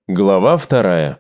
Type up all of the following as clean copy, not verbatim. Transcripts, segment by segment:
Глава 2.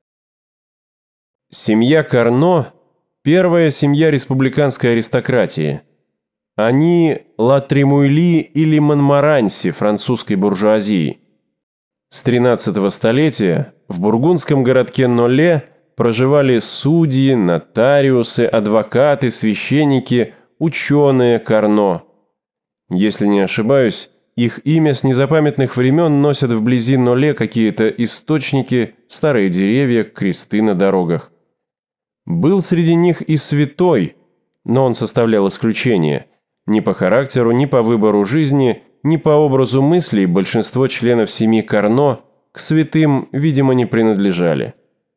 Семья Карно – первая семья республиканской аристократии. Они – Ла Тремуйли или Монмаранси французской буржуазии. С 13 столетия в бургундском городке Ноле проживали судьи, нотариусы, адвокаты, священники, ученые Карно. Если не ошибаюсь, их имя с незапамятных времен носят вблизи Ноле какие-то источники, старые деревья, кресты на дорогах. Был среди них и святой, но он составлял исключение. Ни по характеру, ни по выбору жизни, ни по образу мыслей большинство членов семьи Карно к святым, видимо, не принадлежали.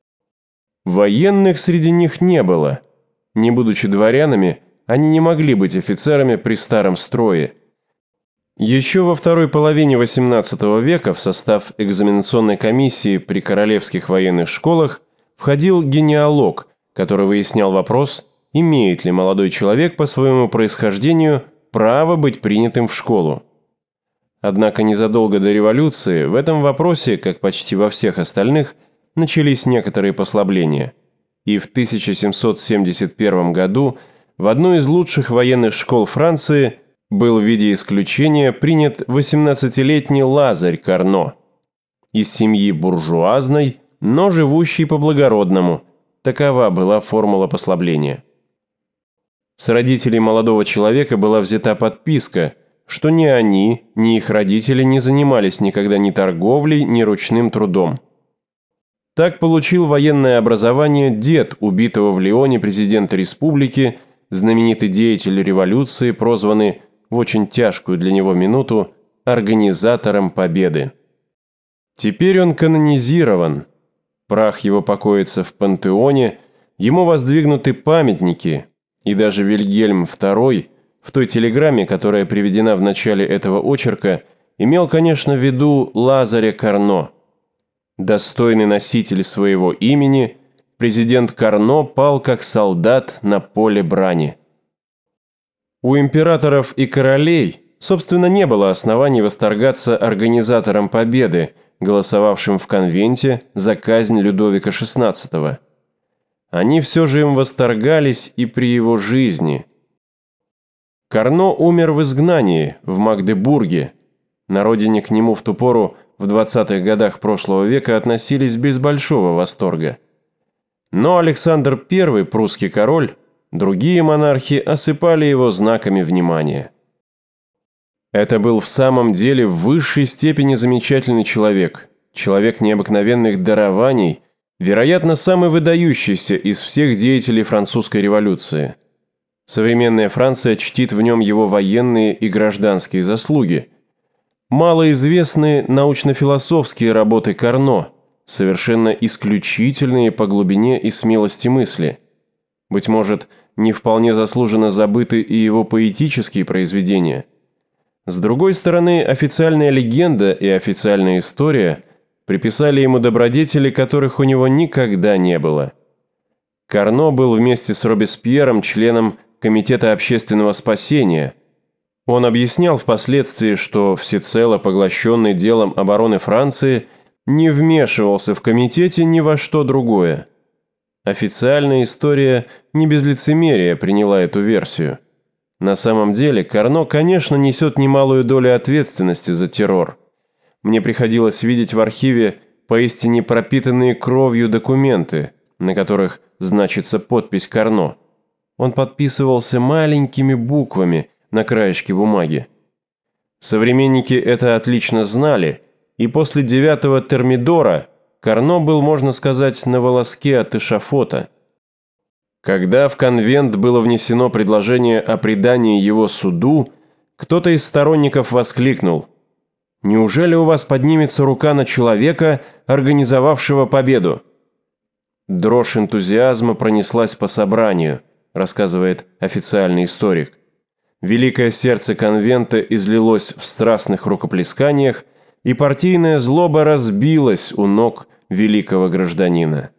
Военных среди них не было. Не будучи дворянами, они не могли быть офицерами при старом строе. Еще во второй половине XVIII века в состав экзаменационной комиссии при королевских военных школах входил генеалог, который выяснял вопрос, имеет ли молодой человек по своему происхождению право быть принятым в школу. Однако незадолго до революции в этом вопросе, как почти во всех остальных, начались некоторые послабления. И в 1771 году в одну из лучших военных школ Франции был в виде исключения принят 18-летний Лазарь Карно. Из семьи буржуазной, но живущей по-благородному. Такова была формула послабления. С родителей молодого человека была взята подписка, что ни они, ни их родители не занимались никогда ни торговлей, ни ручным трудом. Так получил военное образование дед убитого в Лионе президента республики, знаменитый деятель революции, прозванный в очень тяжкую для него минуту организатором победы. Теперь он канонизирован. Прах его покоится в пантеоне, ему воздвигнуты памятники, и даже Вильгельм II в той телеграмме, которая приведена в начале этого очерка, имел, конечно, в виду Лазаря Карно. Достойный носитель своего имени, президент Карно пал как солдат на поле брани. У императоров и королей, собственно, не было оснований восторгаться организатором победы, голосовавшим в конвенте за казнь Людовика XVI. Они все же им восторгались и при его жизни. Карно умер в изгнании, в Магдебурге. На родине к нему в ту пору, в 20-х годах прошлого века, относились без большого восторга. Но Александр I, прусский король, другие монархи осыпали его знаками внимания. Это был в самом деле в высшей степени замечательный человек, человек необыкновенных дарований, вероятно, самый выдающийся из всех деятелей французской революции. Современная Франция чтит в нем его военные и гражданские заслуги. Малоизвестны научно-философские работы Карно, совершенно исключительные по глубине и смелости мысли. Быть может, не вполне заслуженно забыты и его поэтические произведения. С другой стороны, официальная легенда и официальная история приписали ему добродетели, которых у него никогда не было. Карно был вместе с Робеспьером членом Комитета общественного спасения. Он объяснял впоследствии, что всецело поглощенный делом обороны Франции не вмешивался в комитете ни во что другое. Официальная история не без лицемерия приняла эту версию. На самом деле, Карно, конечно, несет немалую долю ответственности за террор. Мне приходилось видеть в архиве поистине пропитанные кровью документы, на которых значится подпись Карно. Он подписывался маленькими буквами на краешке бумаги. Современники это отлично знали, и после 9-го Термидора Карно был, можно сказать, на волоске от эшафота. Когда в конвент было внесено предложение о предании его суду, кто-то из сторонников воскликнул: «Неужели у вас поднимется рука на человека, организовавшего победу?» Дрожь энтузиазма пронеслась по собранию, рассказывает официальный историк. Великое сердце конвента излилось в страстных рукоплесканиях, и партийная злоба разбилась у ног великого гражданина.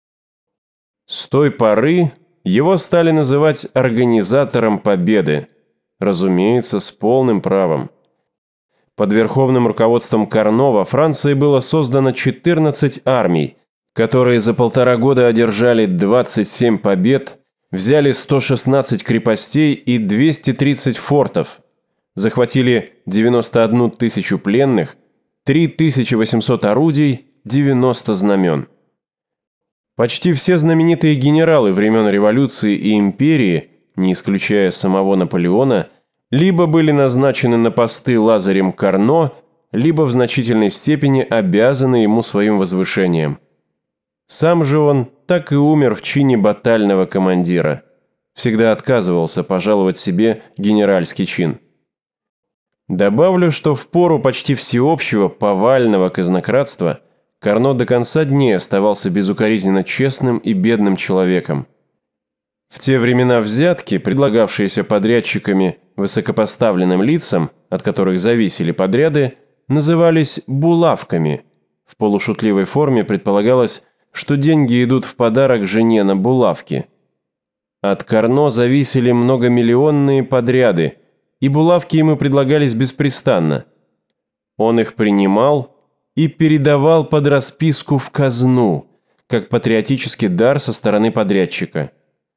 С той поры его стали называть организатором победы, разумеется, с полным правом. под верховным руководством Карно во Франции было создано 14 армий, которые за 1,5 года одержали 27 побед, взяли 116 крепостей и 230 фортов, захватили 91 тысячу пленных, 3800 орудий, 90 знамен. Почти все знаменитые генералы времен революции и империи, не исключая самого Наполеона, либо были назначены на посты Лазарем Карно, либо в значительной степени обязаны ему своим возвышением. Сам же он так и умер в чине батального командира. Всегда отказывался пожаловать себе генеральский чин. Добавлю, что в пору почти всеобщего повального казнократства Карно до конца дней оставался безукоризненно честным и бедным человеком. В те времена взятки, предлагавшиеся подрядчиками высокопоставленным лицам, от которых зависели подряды, назывались булавками. В полушутливой форме предполагалось, что деньги идут в подарок жене на булавки. От Карно зависели многомиллионные подряды, и булавки ему предлагались беспрестанно. Он их принимал и передавал под расписку в казну, как патриотический дар со стороны подрядчика.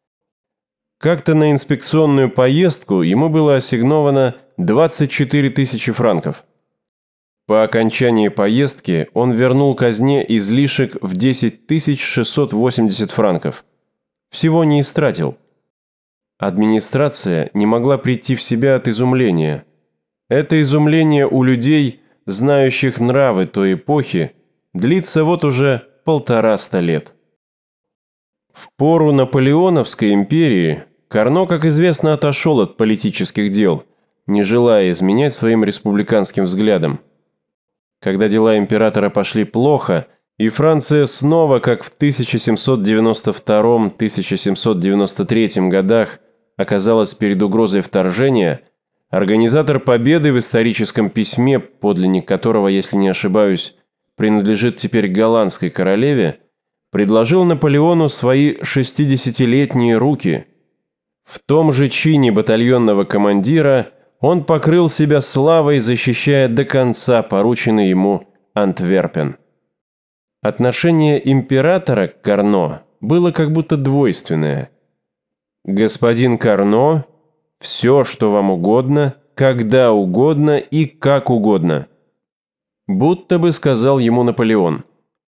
Как-то на инспекционную поездку ему было ассигновано 24 тысячи франков. По окончании поездки он вернул казне излишек в 10 680 франков. Всего не истратил. Администрация не могла прийти в себя от изумления. Это изумление у людей, знающих нравы той эпохи, длится вот уже 150 лет. В пору Наполеоновской империи Карно, как известно, отошел от политических дел, не желая изменять своим республиканским взглядам. Когда дела императора пошли плохо, и Франция снова, как в 1792-1793 годах, оказалась перед угрозой вторжения, организатор победы в историческом письме, подлинник которого, если не ошибаюсь, принадлежит теперь голландской королеве, предложил Наполеону свои 60-летние руки. В том же чине батальонного командира он покрыл себя славой, защищая до конца порученный ему Антверпен. Отношение императора к Карно было как будто двойственное. «Господин Карно, все, что вам угодно, когда угодно и как угодно», будто бы сказал ему Наполеон.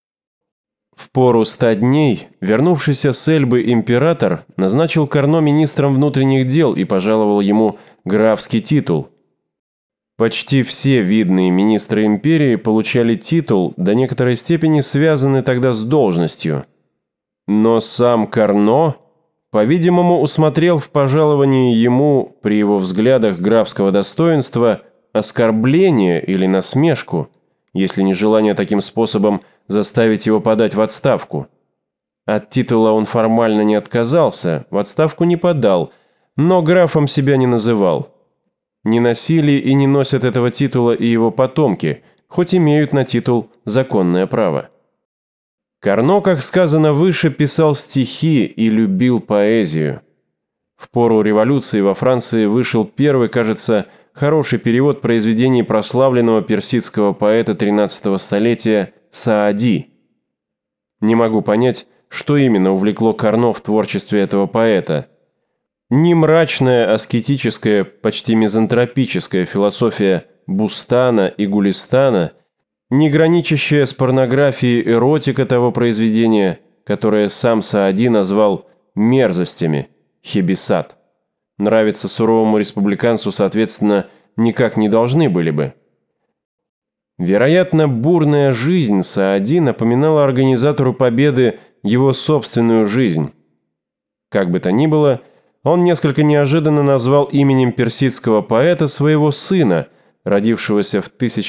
В пору 100 дней вернувшийся с Эльбы император назначил Карно министром внутренних дел и пожаловал ему графский титул. Почти все видные министры империи получали титул, до некоторой степени связанный тогда с должностью. Но сам Карно, по-видимому, усмотрел в пожаловании ему, при его взглядах графского достоинства, оскорбление или насмешку, если не желание таким способом заставить его подать в отставку. От титула он формально не отказался, в отставку не подал, но графом себя не называл. Не носили и не носят этого титула и его потомки, хоть имеют на титул законное право. Карно, как сказано выше, писал стихи и любил поэзию. В пору революции во Франции вышел первый, кажется, хороший перевод произведений прославленного персидского поэта XIII столетия Саади. Не могу понять, что именно увлекло Карно в творчестве этого поэта. Ни мрачная, аскетическая, почти мизантропическая философия Бустана и Гулистана, ни граничащая с порнографией эротика того произведения, которое сам Саади назвал «мерзостями» – хебисат, нравится суровому республиканцу, соответственно, никак не должны были бы. Вероятно, бурная жизнь Саади напоминала организатору победы его собственную жизнь. Как бы то ни было, он несколько неожиданно назвал именем персидского поэта своего сына, родившегося в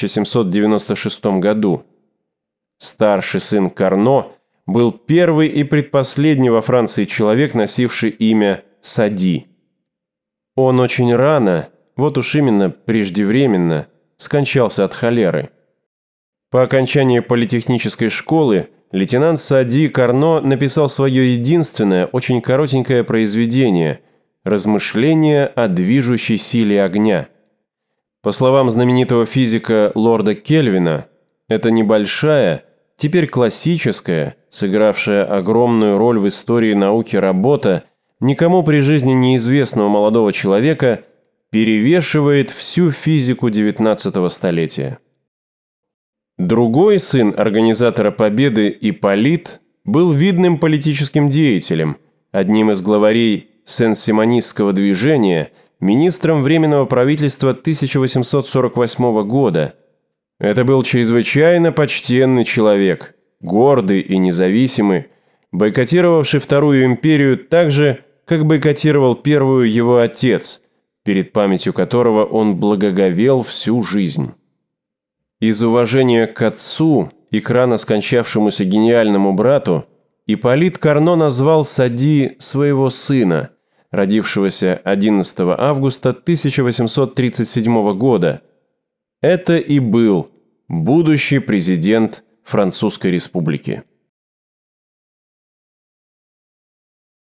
1796 году. Старший сын Карно был первый и предпоследний во Франции человек, носивший имя Сади. Он очень рано, вот уж именно преждевременно, скончался от холеры. По окончании политехнической школы лейтенант Саади Карно написал свое единственное, очень коротенькое произведение «Размышления о движущей силе огня». По словам знаменитого физика лорда Кельвина, это небольшая, теперь классическая, сыгравшая огромную роль в истории науки работа никому при жизни неизвестного молодого человека перевешивает всю физику XIX столетия. Другой сын организатора Победы, Ипполит, был видным политическим деятелем, одним из главарей сен-симонистского движения, министром Временного правительства 1848 года. Это был чрезвычайно почтенный человек, гордый и независимый, бойкотировавший Вторую империю так же, как бойкотировал Первую его отец, перед памятью которого он благоговел всю жизнь. Из уважения к отцу и к рано скончавшемуся гениальному брату Ипполит Карно назвал Сади своего сына, родившегося 11 августа 1837 года. Это и был будущий президент Французской Республики.